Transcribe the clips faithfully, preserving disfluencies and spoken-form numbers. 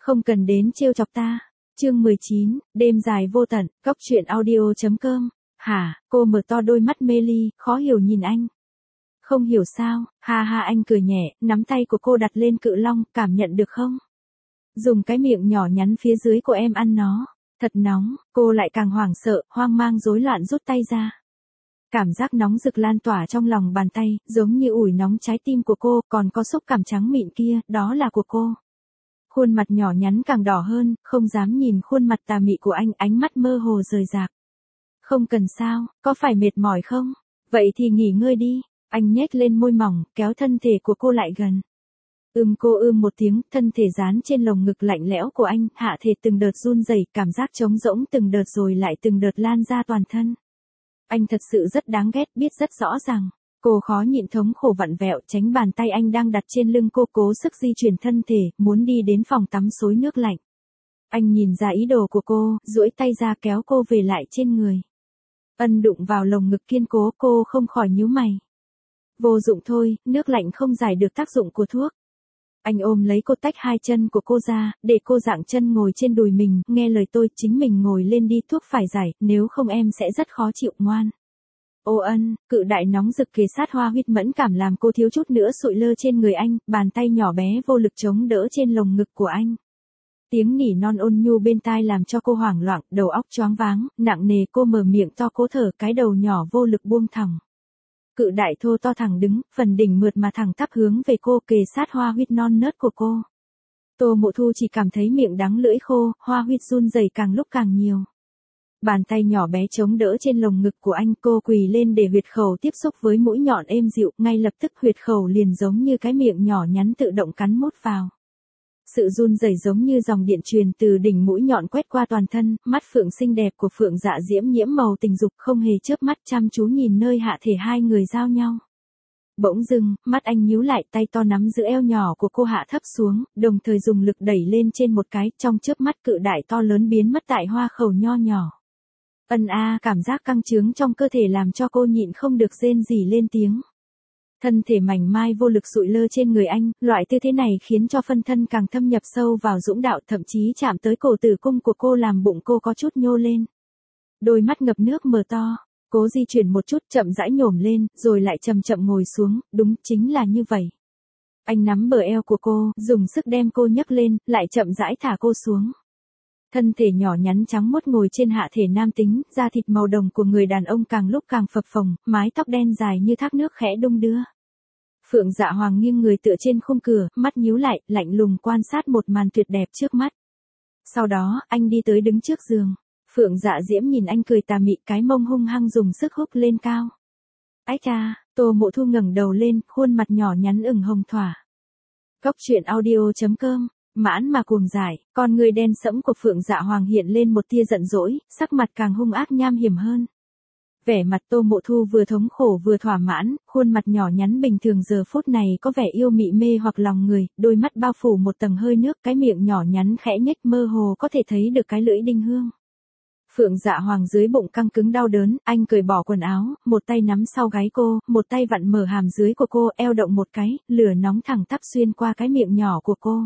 Không cần đến trêu chọc ta. Chương mười chín, đêm dài vô tận, góc truyện audio.com. Hả, cô mở to đôi mắt mê ly, khó hiểu nhìn anh. Không hiểu sao, ha ha anh cười nhẹ, nắm tay của cô đặt lên cự long, cảm nhận được không? Dùng cái miệng nhỏ nhắn phía dưới của em ăn nó. Thật nóng, cô lại càng hoảng sợ, hoang mang rối loạn rút tay ra. Cảm giác nóng rực lan tỏa trong lòng bàn tay, giống như ủi nóng trái tim của cô, còn có xúc cảm trắng mịn kia, đó là của cô. Khuôn mặt nhỏ nhắn càng đỏ hơn, không dám nhìn khuôn mặt tà mị của anh, ánh mắt mơ hồ rời rạc. Không cần sao, có phải mệt mỏi không? Vậy thì nghỉ ngơi đi. Anh nhếch lên môi mỏng, kéo thân thể của cô lại gần. Ưm cô ưm một tiếng, thân thể dán trên lồng ngực lạnh lẽo của anh, hạ thể từng đợt run rẩy, cảm giác trống rỗng từng đợt rồi lại từng đợt lan ra toàn thân. Anh thật sự rất đáng ghét, biết rất rõ ràng. Cô khó nhịn thống khổ vặn vẹo, tránh bàn tay anh đang đặt trên lưng cô, cố sức di chuyển thân thể, muốn đi đến phòng tắm xối nước lạnh. Anh nhìn ra ý đồ của cô, duỗi tay ra kéo cô về lại trên người. Ân đụng vào lồng ngực kiên cố, cô không khỏi nhíu mày. Vô dụng thôi, nước lạnh không giải được tác dụng của thuốc. Anh ôm lấy cô, tách hai chân của cô ra, để cô dạng chân ngồi trên đùi mình, nghe lời tôi, chính mình ngồi lên đi, thuốc phải giải, nếu không em sẽ rất khó chịu, ngoan. Ô Ân, cự đại nóng rực kề sát, hoa huyết mẫn cảm làm cô thiếu chút nữa sụi lơ trên người anh, bàn tay nhỏ bé vô lực chống đỡ trên lồng ngực của anh. Tiếng nỉ non ôn nhu bên tai làm cho cô hoảng loạn, đầu óc choáng váng, nặng nề, cô mở miệng to cố thở, cái đầu nhỏ vô lực buông thòng. Cự đại thô to thẳng đứng, phần đỉnh mượt mà thẳng tắp hướng về cô, kề sát hoa huyết non nớt của cô. Tô Mộ Thu chỉ cảm thấy miệng đắng lưỡi khô, hoa huyết run rẩy càng lúc càng nhiều. Bàn tay nhỏ bé chống đỡ trên lồng ngực của anh, cô quỳ lên để huyệt khẩu tiếp xúc với mũi nhọn êm dịu, ngay lập tức huyệt khẩu liền giống như cái miệng nhỏ nhắn tự động cắn mút vào. Sự run rẩy giống như dòng điện truyền từ đỉnh mũi nhọn quét qua toàn thân, mắt phượng xinh đẹp của Phượng Dạ Diễm nhiễm màu tình dục, không hề chớp mắt chăm chú nhìn nơi hạ thể hai người giao nhau. Bỗng dưng, mắt anh nhíu lại, tay to nắm giữ eo nhỏ của cô hạ thấp xuống, đồng thời dùng lực đẩy lên trên một cái, trong chớp mắt cự đại to lớn biến mất tại hoa khẩu nho nhỏ. Ân a, cảm giác căng trướng trong cơ thể làm cho cô nhịn không được rên rỉ lên tiếng. Thân thể mảnh mai vô lực sụi lơ trên người anh, loại tư thế này khiến cho phân thân càng thâm nhập sâu vào dũng đạo, thậm chí chạm tới cổ tử cung của cô làm bụng cô có chút nhô lên. Đôi mắt ngập nước mở to, cố di chuyển một chút, chậm rãi nhổm lên, rồi lại chậm chậm ngồi xuống, đúng chính là như vậy. Anh nắm bờ eo của cô, dùng sức đem cô nhấc lên, lại chậm rãi thả cô xuống. Thân thể nhỏ nhắn trắng muốt ngồi trên hạ thể nam tính, da thịt màu đồng của người đàn ông càng lúc càng phập phồng, mái tóc đen dài như thác nước khẽ đung đưa. Phượng Dạ Hoàng nghiêng người tựa trên khung cửa, mắt nhíu lại, lạnh lùng quan sát một màn tuyệt đẹp trước mắt. Sau đó, anh đi tới đứng trước giường. Phượng Dạ Diễm nhìn anh cười tà mị, cái mông hung hăng dùng sức húc lên cao. Ách cha, Tô Mộ Thu ngẩng đầu lên, khuôn mặt nhỏ nhắn ửng hồng thỏa. Góc truyện audio.com. Mãn mà cuồng giải, con người đen sẫm của Phượng Dạ Hoàng hiện lên một tia giận dỗi, sắc mặt càng hung ác nham hiểm hơn. Vẻ mặt Tô Mộ Thu vừa thống khổ vừa thỏa mãn, khuôn mặt nhỏ nhắn bình thường giờ phút này có vẻ yêu mị mê hoặc lòng người, đôi mắt bao phủ một tầng hơi nước, cái miệng nhỏ nhắn khẽ nhếch, mơ hồ có thể thấy được cái lưỡi đinh hương. Phượng Dạ Hoàng dưới bụng căng cứng đau đớn, anh cởi bỏ quần áo, một tay nắm sau gáy cô, một tay vặn mở hàm dưới của cô, eo động một cái, lửa nóng thẳng tắp xuyên qua cái miệng nhỏ của cô.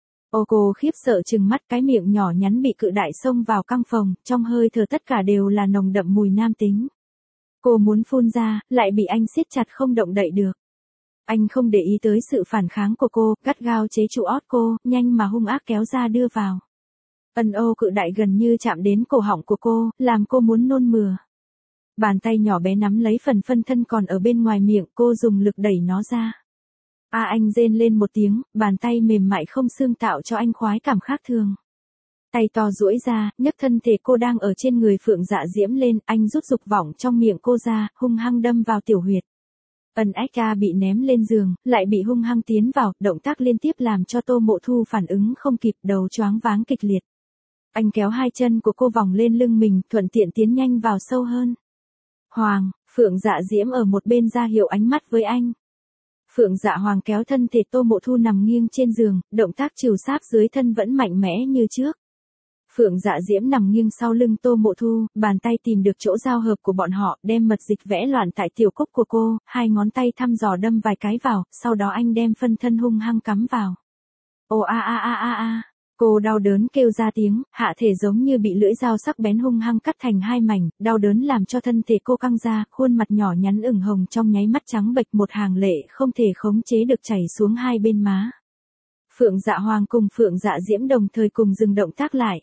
Ô cô khiếp sợ trừng mắt, cái miệng nhỏ nhắn bị cự đại xông vào căng phòng, trong hơi thở tất cả đều là nồng đậm mùi nam tính. Cô muốn phun ra, lại bị anh siết chặt không động đậy được. Anh không để ý tới sự phản kháng của cô, gắt gao chế trụ ót cô, nhanh mà hung ác kéo ra đưa vào. Ân ô cự đại gần như chạm đến cổ họng của cô, làm cô muốn nôn mửa. Bàn tay nhỏ bé nắm lấy phần phân thân còn ở bên ngoài miệng, cô dùng lực đẩy nó ra. A à, anh rên lên một tiếng, bàn tay mềm mại không xương tạo cho anh khoái cảm khác thường. Tay to duỗi ra, nhấc thân thể cô đang ở trên người Phượng Dạ Diễm lên, anh rút dục vọng trong miệng cô ra, hung hăng đâm vào tiểu huyệt. Ân ách ca bị ném lên giường, lại bị hung hăng tiến vào, động tác liên tiếp làm cho Tô Mộ Thu phản ứng không kịp, đầu choáng váng kịch liệt. Anh kéo hai chân của cô vòng lên lưng mình, thuận tiện tiến nhanh vào sâu hơn. Hoàng, Phượng Dạ Diễm ở một bên ra hiệu ánh mắt với anh. Phượng Dạ Hoàng kéo thân thể Tô Mộ Thu nằm nghiêng trên giường, động tác trìu sáp dưới thân vẫn mạnh mẽ như trước. Phượng Dạ Diễm nằm nghiêng sau lưng Tô Mộ Thu, bàn tay tìm được chỗ giao hợp của bọn họ, đem mật dịch vẽ loạn tại tiểu cúc của cô, hai ngón tay thăm dò đâm vài cái vào, sau đó anh đem phân thân hung hăng cắm vào. Ô a a a a a. Cô đau đớn kêu ra tiếng, hạ thể giống như bị lưỡi dao sắc bén hung hăng cắt thành hai mảnh, đau đớn làm cho thân thể cô căng ra, khuôn mặt nhỏ nhắn ửng hồng trong nháy mắt trắng bệch, một hàng lệ không thể khống chế được chảy xuống hai bên má. Phượng Dạ Hoàng cùng Phượng Dạ Diễm đồng thời cùng dừng động tác lại.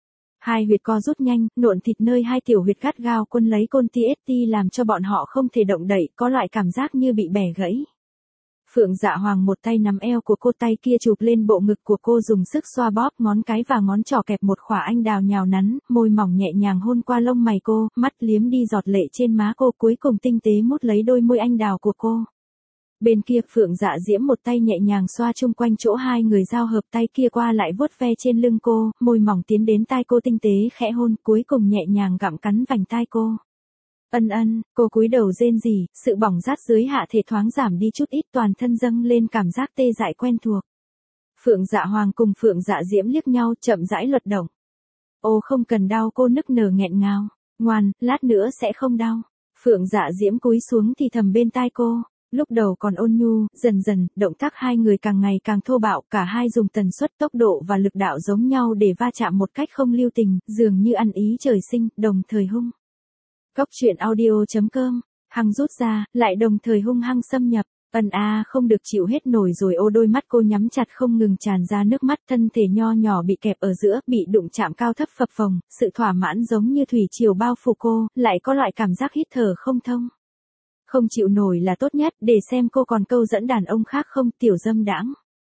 Hai huyệt co rút nhanh, nộn thịt nơi hai tiểu huyệt gắt gao quân lấy côn ti ét ti làm cho bọn họ không thể động đậy, có loại cảm giác như bị bẻ gãy. Phượng Dạ Hoàng một tay nắm eo của cô, tay kia chụp lên bộ ngực của cô dùng sức xoa bóp, ngón cái và ngón trỏ kẹp một khỏa anh đào nhào nắn, môi mỏng nhẹ nhàng hôn qua lông mày cô, mắt liếm đi giọt lệ trên má cô, cuối cùng tinh tế mút lấy đôi môi anh đào của cô. Bên kia Phượng Dạ Diễm một tay nhẹ nhàng xoa chung quanh chỗ hai người giao hợp, tay kia qua lại vuốt ve trên lưng cô, môi mỏng tiến đến tai cô tinh tế khẽ hôn, cuối cùng nhẹ nhàng gặm cắn vành tai cô. Ân ân, cô cúi đầu rên rỉ, sự bỏng rát dưới hạ thể thoáng giảm đi chút ít, toàn thân dâng lên cảm giác tê dại quen thuộc. Phượng Dạ Hoàng cùng Phượng Dạ Diễm liếc nhau, chậm rãi luật động. Ô không cần đau, cô nức nở nghẹn ngào. Ngoan, lát nữa sẽ không đau. Phượng Dạ Diễm cúi xuống thì thầm bên tai cô. Lúc đầu còn ôn nhu, dần dần, động tác hai người càng ngày càng thô bạo, cả hai dùng tần suất, tốc độ và lực đạo giống nhau để va chạm một cách không lưu tình, dường như ăn ý trời sinh, đồng thời hung. Cóc truyện audio chấm com, hăng rút ra, lại đồng thời hung hăng xâm nhập, ân a không được chịu hết nổi rồi. Ô đôi mắt cô nhắm chặt không ngừng tràn ra nước mắt, thân thể nho nhỏ bị kẹp ở giữa, bị đụng chạm cao thấp phập phồng, sự thỏa mãn giống như thủy triều bao phủ cô, lại có loại cảm giác hít thở không thông. Không chịu nổi là tốt nhất, để xem cô còn câu dẫn đàn ông khác không, tiểu dâm đãng.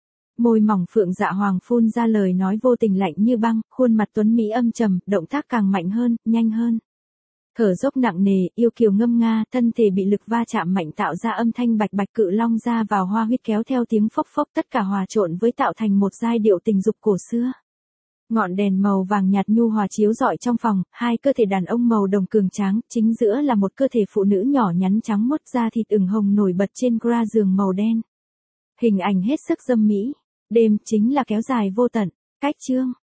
Môi mỏng Phượng Dạ Hoàng phun ra lời nói vô tình lạnh như băng, khuôn mặt tuấn mỹ âm trầm, động tác càng mạnh hơn, nhanh hơn. Thở dốc nặng nề, yêu kiều ngâm nga, thân thể bị lực va chạm mạnh tạo ra âm thanh bạch bạch, cự long ra vào hoa huyết kéo theo tiếng phốc phốc, tất cả hòa trộn với tạo thành một giai điệu tình dục cổ xưa. Ngọn đèn màu vàng nhạt nhu hòa chiếu rọi trong phòng, hai cơ thể đàn ông màu đồng cường tráng, chính giữa là một cơ thể phụ nữ nhỏ nhắn trắng muốt, da thịt ửng hồng nổi bật trên gra giường màu đen. Hình ảnh hết sức dâm mỹ. Đêm chính là kéo dài vô tận. Cách chương